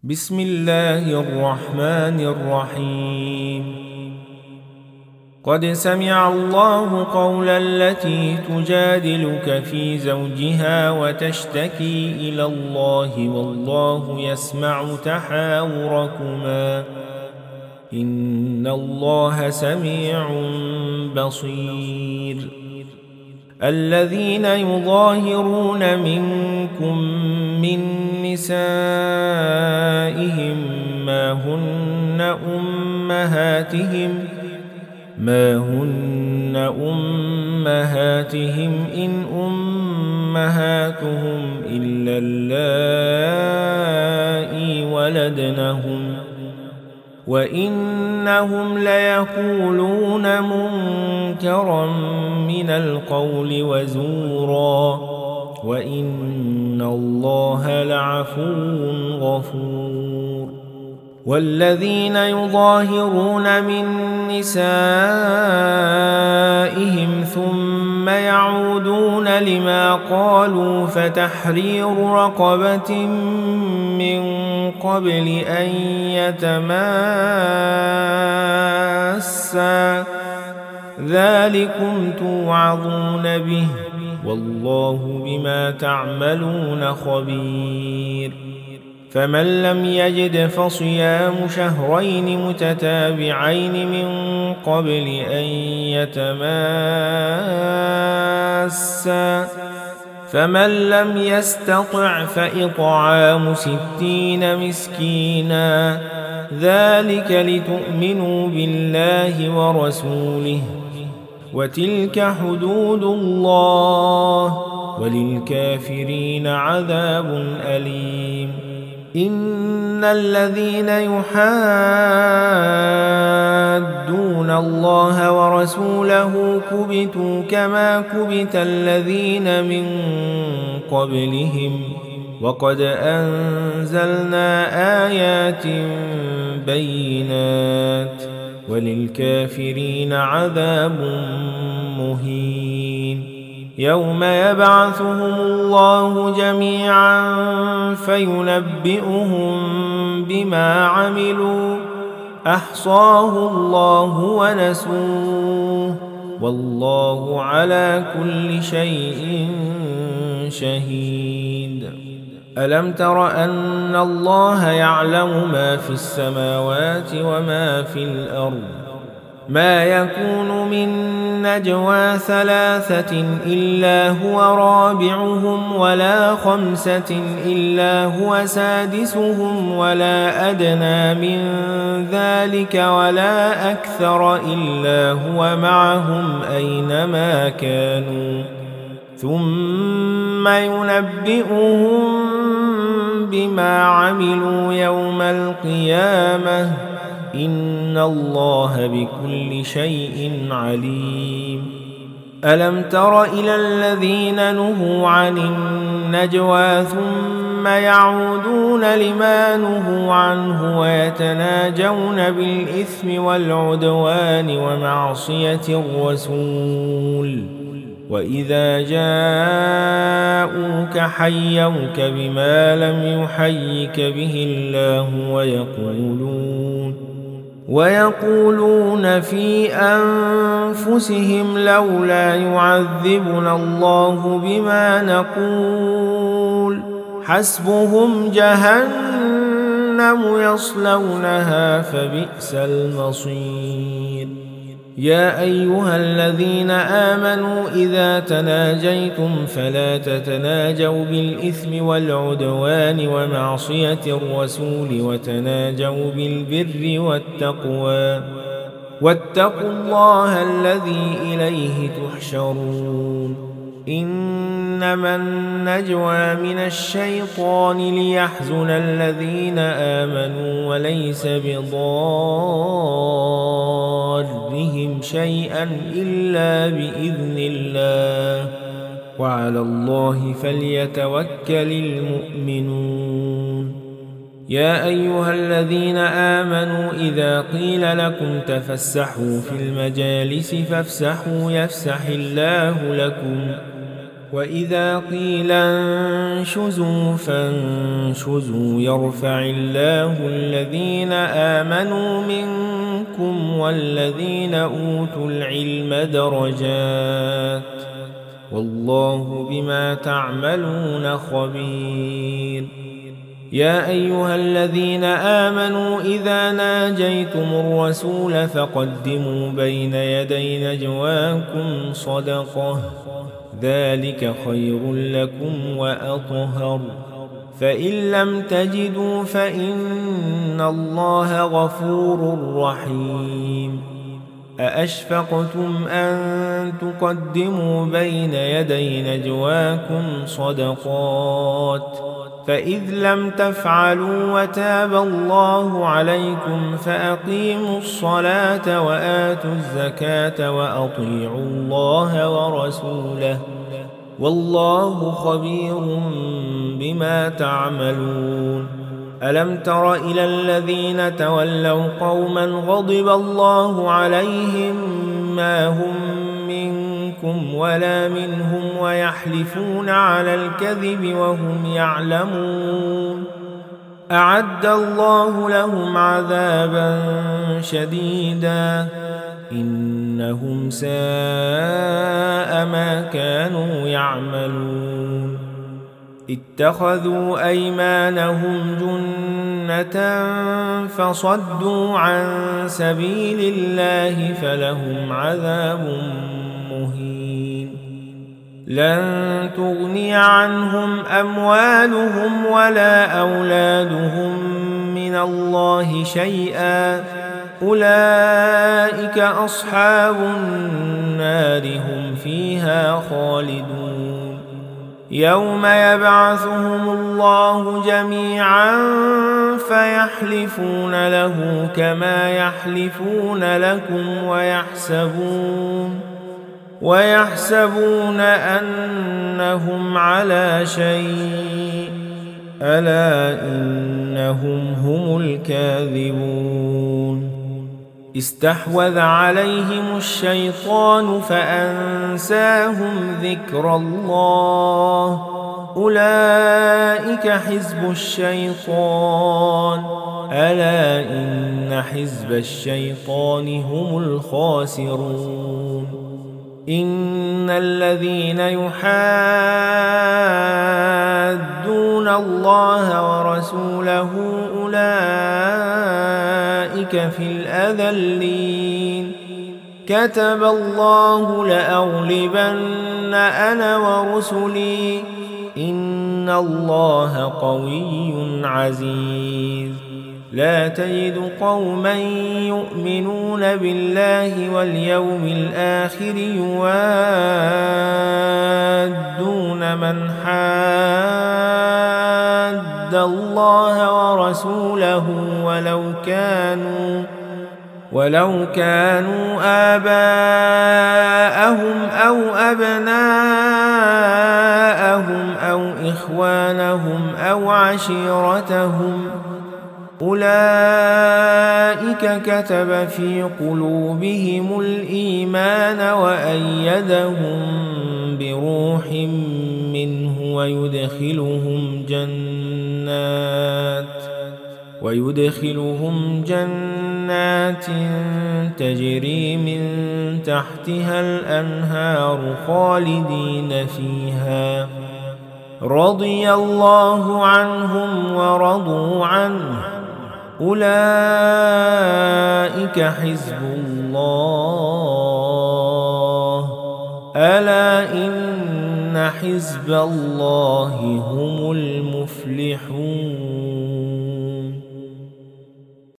بسم الله الرحمن الرحيم. قد سمع الله قول التي تجادلك في زوجها وتشتكي إلى الله والله يسمع تحاوركما إن الله سميع بصير. الذين يظاهرون منكم من نسائهم ما هن أمهاتهم إن أمهاتهم إلا اللائي ولدنهم وإنهم ليقولون منكرا من القول وزورا وإن الله لعفو غفور. والذين يظاهرون من نسائهم ثم يعودون لما قالوا فتحرير رقبة من قبل أن يتماسا ذلكم توعظون به والله بما تعملون خبير. فمن لم يجد فصيام شهرين متتابعين من قبل أن يتماسا فمن لم يستطع فإطعام 60 مسكينا ذلك لتؤمنوا بالله ورسوله وتلك حدود الله وللكافرين عذاب أليم. إن الذين يحادون الله ورسوله كبتوا كما كبت الذين من قبلهم وقد أنزلنا آيات بينات وللكافرين عذاب مهين. يوم يبعثهم الله جميعا فينبئهم بما عملوا أحصاه الله ونسوه والله على كل شيء شهيد. ألم تر أن الله يعلم ما في السماوات وما في الأرض ما يكون من نجوى 3 إلا هو رابعهم ولا 5 إلا هو سادسهم ولا أدنى من ذلك ولا أكثر إلا هو معهم أينما كانوا ثم ينبئهم بما عملوا يوم القيامة إن الله بكل شيء عليم. ألم تر إلى الذين نهوا عن النجوى ثم يعودون لما نهوا عنه ويتناجون بالإثم والعدوان ومعصية الرسول وإذا جاءوك حيوك بما لم يحيك به الله ويقولون في أنفسهم لولا يعذبنا الله بما نقول حسبهم جهنم يصلونها فبئس المصير. يا أيها الذين آمنوا إذا تناجيتم فلا تتناجوا بالإثم والعدوان ومعصية الرسول وتناجوا بالبر والتقوى واتقوا الله الذي إليه تحشرون. إنما النجوى من الشيطان ليحزن الذين آمنوا وليس بضارهم شيئا إلا بإذن الله وعلى الله فليتوكل المؤمنون. يا أيها الذين آمنوا إذا قيل لكم تفسحوا في المجالس فافسحوا يفسح الله لكم وإذا قيل انشزوا فانشزوا يرفع الله الذين آمنوا منكم والذين أوتوا العلم درجات والله بما تعملون خبير. يا أيها الذين آمنوا إذا ناجيتم الرسول فقدموا بين يدي نجواكم صدقة ذلك خير لكم وأطهر فإن لم تجدوا فإن الله غفور رحيم. أأشفقتم أن تقدموا بين يدي نجواكم صدقات فإذ لم تفعلوا وتاب الله عليكم فأقيموا الصلاة وآتوا الزكاة وأطيعوا الله ورسوله والله خبير بما تعملون. ألم تر إلى الذين تولوا قوما غضب الله عليهم ما هم منكم ولا منهم ويحلفون على الكذب وهم يعلمون أعد الله لهم عذابا شديدا إنهم ساء ما كانوا يعملون. اتخذوا أيمانهم جنة فصدوا عن سبيل الله فلهم عذاب مهين. لن تغني عنهم أموالهم ولا أولادهم من الله شيئا أولئك أصحاب النار هم فيها خالدون. يوم يبعثهم الله جميعا فيحلفون له كما يحلفون لكم ويحسبون أنهم على شيء ألا إنهم هم الكاذبون. استحوذ عليهم الشيطان فأنساهم ذكر الله أولئك حزب الشيطان ألا إن حزب الشيطان هم الخاسرون. إن الذين يحادون الله ورسوله أولئك في الأذلين. كتب الله لأغلبن أنا ورسلي إن الله قوي عزيز. لا تجد قوما يؤمنون بالله واليوم الآخر يوادون من حاد الله ورسوله ولو كانوا آباءهم أو أبناءهم أو إخوانهم أو عشيرتهم أولئك كتب في قلوبهم الإيمان وأيدهم بروح منه ويدخلهم جنات تجري من تحتها الأنهار خالدين فيها رضي الله عنهم ورضوا عنه أولئك حزب الله ألا إن حزب الله هم المفلحون.